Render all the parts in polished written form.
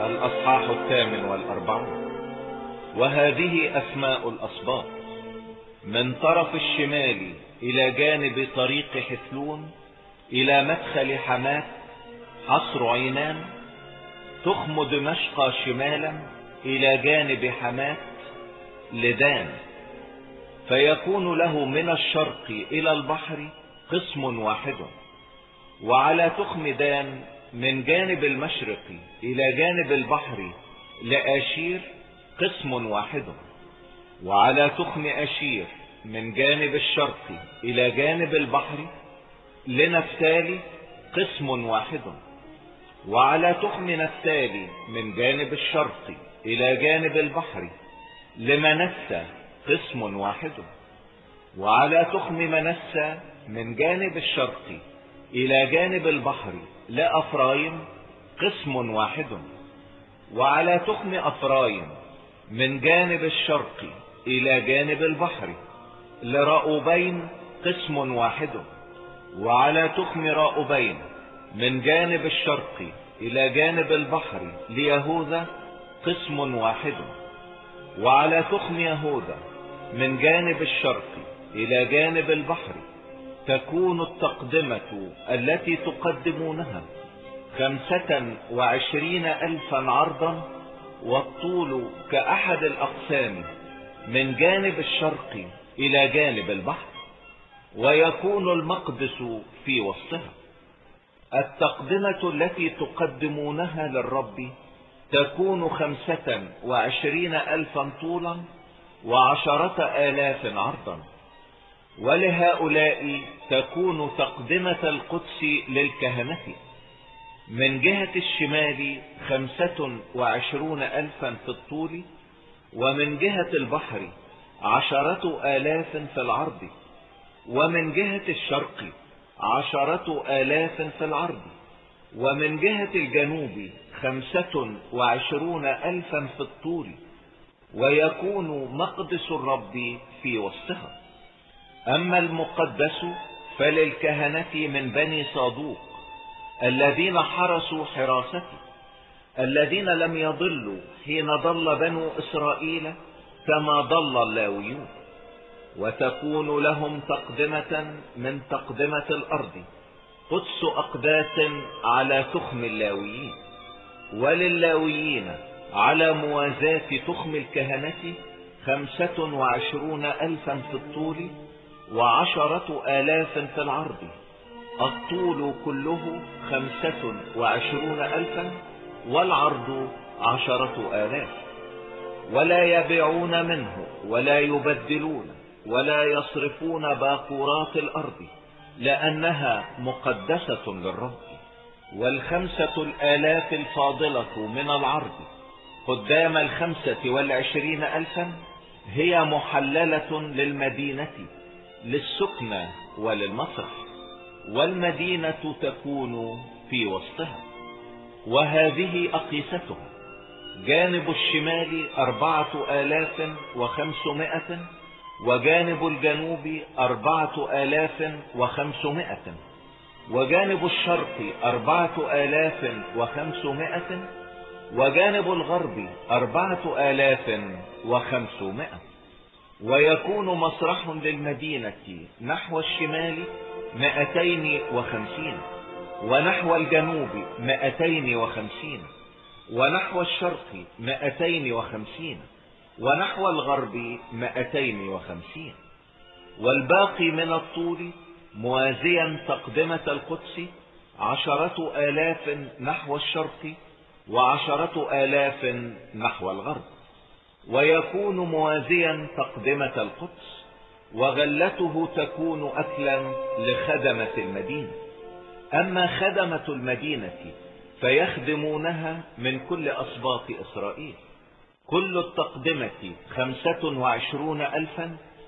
الأصحاح 48. وهذه أسماء الأسباط: من طرف الشمال إلى جانب طريق حثلون إلى مدخل حماة حصر عينان، تخم دمشق شمالا إلى جانب حماة لدان، فيكون له من الشرق إلى البحر قسم واحد. وعلى تخم دان من جانب المشرق إلى جانب البحر لآشير قسم واحد. وعلى تخم آشير من جانب الشرق إلى جانب البحر لنفتالي قسم واحد. وعلى تخم نفتالي من جانب الشرق إلى جانب البحر لمنسى قسم واحد. وعلى تخم منسى من جانب الشرق إلى جانب البحر لأفرايم قسم واحد. وعلى تخم أفرايم من جانب الشرق إلى جانب البحر لرأوبين قسم واحد. وعلى تخم رأوبين من جانب الشرق إلى جانب البحر ليهوذا قسم واحد. وعلى تخم يهوذا من جانب الشرق إلى جانب البحر تكون التقدمة التي تقدمونها 25,000 عرضا، والطول كأحد الأقسام من جانب الشرق إلى جانب البحر، ويكون المقدس في وسطها. التقدمة التي تقدمونها للرب تكون 25,000 طولا و10,000 عرضا. ولهؤلاء تكون تقدمة القدس للكهنة: من جهة الشمال 25,000 في الطول، ومن جهة البحر 10,000 في العرض، ومن جهة الشرق 10,000 في العرض، ومن جهة الجنوب 25,000 في الطول، ويكون مقدس الرب في وسطها. أما المقدس فللكهنة من بني صادوق الذين حرسوا حراسته، الذين لم يضلوا حين ضل بنو إسرائيل كما ضل اللاويون. وتكون لهم تقدمة من تقدمة الأرض قدس أقداس على تخم اللاويين. وللاويين على موازاة تخم الكهنة 25,000 في الطول و10,000 في العرض، الطول كله 25,000 والعرض 10,000. ولا يبيعون منه ولا يبدلون ولا يصرفون باقورات الأرض، لأنها مقدسة للرب. 5,000 الفاضلة من العرض قدام 25,000 هي محللة للمدينة للسكنى وللمسرح، والمدينة تكون في وسطها. وهذه أقيستها: جانب الشمال 4,500، وجانب الجنوب 4,500، وجانب الشرق 4,500، وجانب الغرب 4,500. ويكون مسرح للمدينة نحو الشمال 250، ونحو الجنوب 250، ونحو الشرق 250، ونحو الغرب 250. والباقي من الطول موازيا تقدمة القدس 10,000 نحو الشرق و10,000 نحو الغرب. ويكون موازيا تقدمة القدس، وغلته تكون أكلا لخدمة المدينة. أما خدمة المدينة فيخدمونها من كل أسباط إسرائيل. كل التقدمة 25,000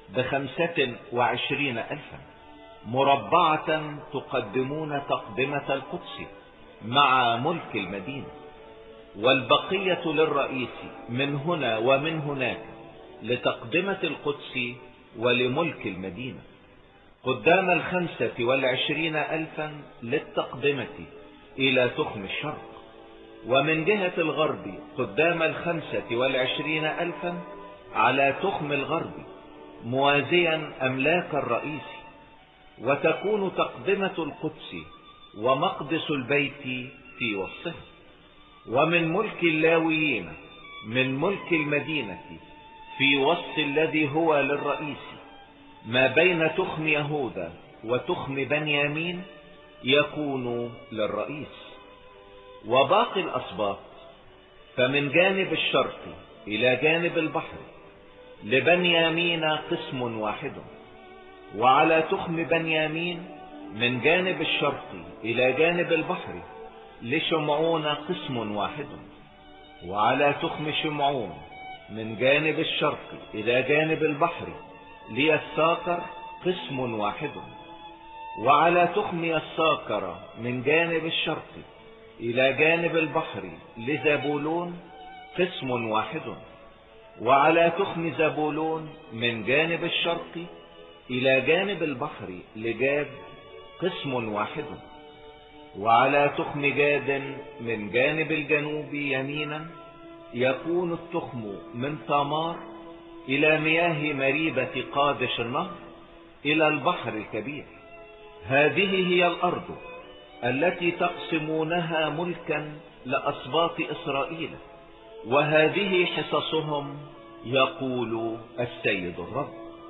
ب25,000 مربعة، تقدمون تقدمة القدس مع ملك المدينة. والبقية للرئيس من هنا ومن هناك لتقدمة القدس ولملك المدينة. قدام 25,000 للتقدمة إلى تخم الشرق، ومن جهة الغرب قدام 25,000 على تخم الغرب موازيا أملاك الرئيس. وتكون تقدمة القدس ومقدس البيت في وسطه. ومن ملك اللاويين من ملك المدينة في وسط الذي هو للرئيس ما بين تخم يهوذا وتخم بنيامين يكون للرئيس. وباقي الأسباط فمن جانب الشرق إلى جانب البحر لبنيامين قسم واحد، وعلى تخم بنيامين من جانب الشرق إلى جانب البحر لشمعون قسم واحد، وعلى تخم شمعون من جانب الشرق إلى جانب البحر ليساكر قسم واحد، وعلى تخم يساكر من جانب الشرق إلى جانب البحر لزبولون قسم واحد، وعلى تخم زبولون من جانب الشرق إلى جانب البحر لجاد قسم واحد، وعلى تخم جاد من جانب الجنوب يمينا يكون التخم من تمار إلى مياه مريبة قادش النهر إلى البحر الكبير. هذه هي الأرض التي تقسمونها ملكا لأسباط إسرائيل، وهذه حصصهم يقول السيد الرب.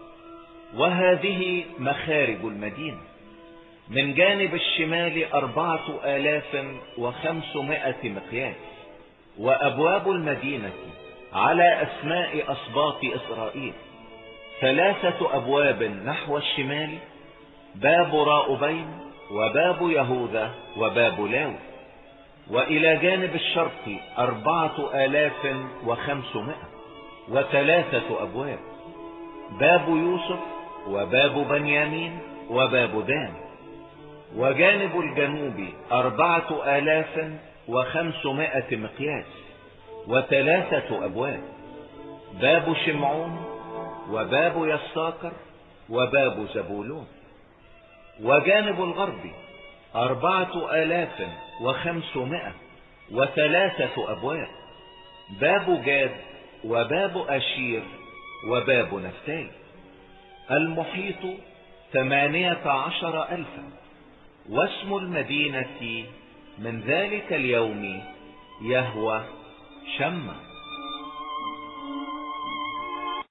وهذه مخارج المدينة: من جانب الشمال 4,500 مقياس. وأبواب المدينة على أسماء أسباط إسرائيل 3 أبواب نحو الشمال: باب راؤبين وباب يهوذا وباب لاوي. وإلى جانب الشرق 4,503 أبواب: باب يوسف وباب بنيامين وباب دان. وجانب الجنوب 4,500 مقياس و3 أبواب: باب شمعون وباب يساكر وباب زبولون. وجانب الغرب 4,503 أبواب: باب جاد وباب أشير وباب نفتالي. المحيط 18,000. واسم المدينة من ذلك اليوم يهوى شمع.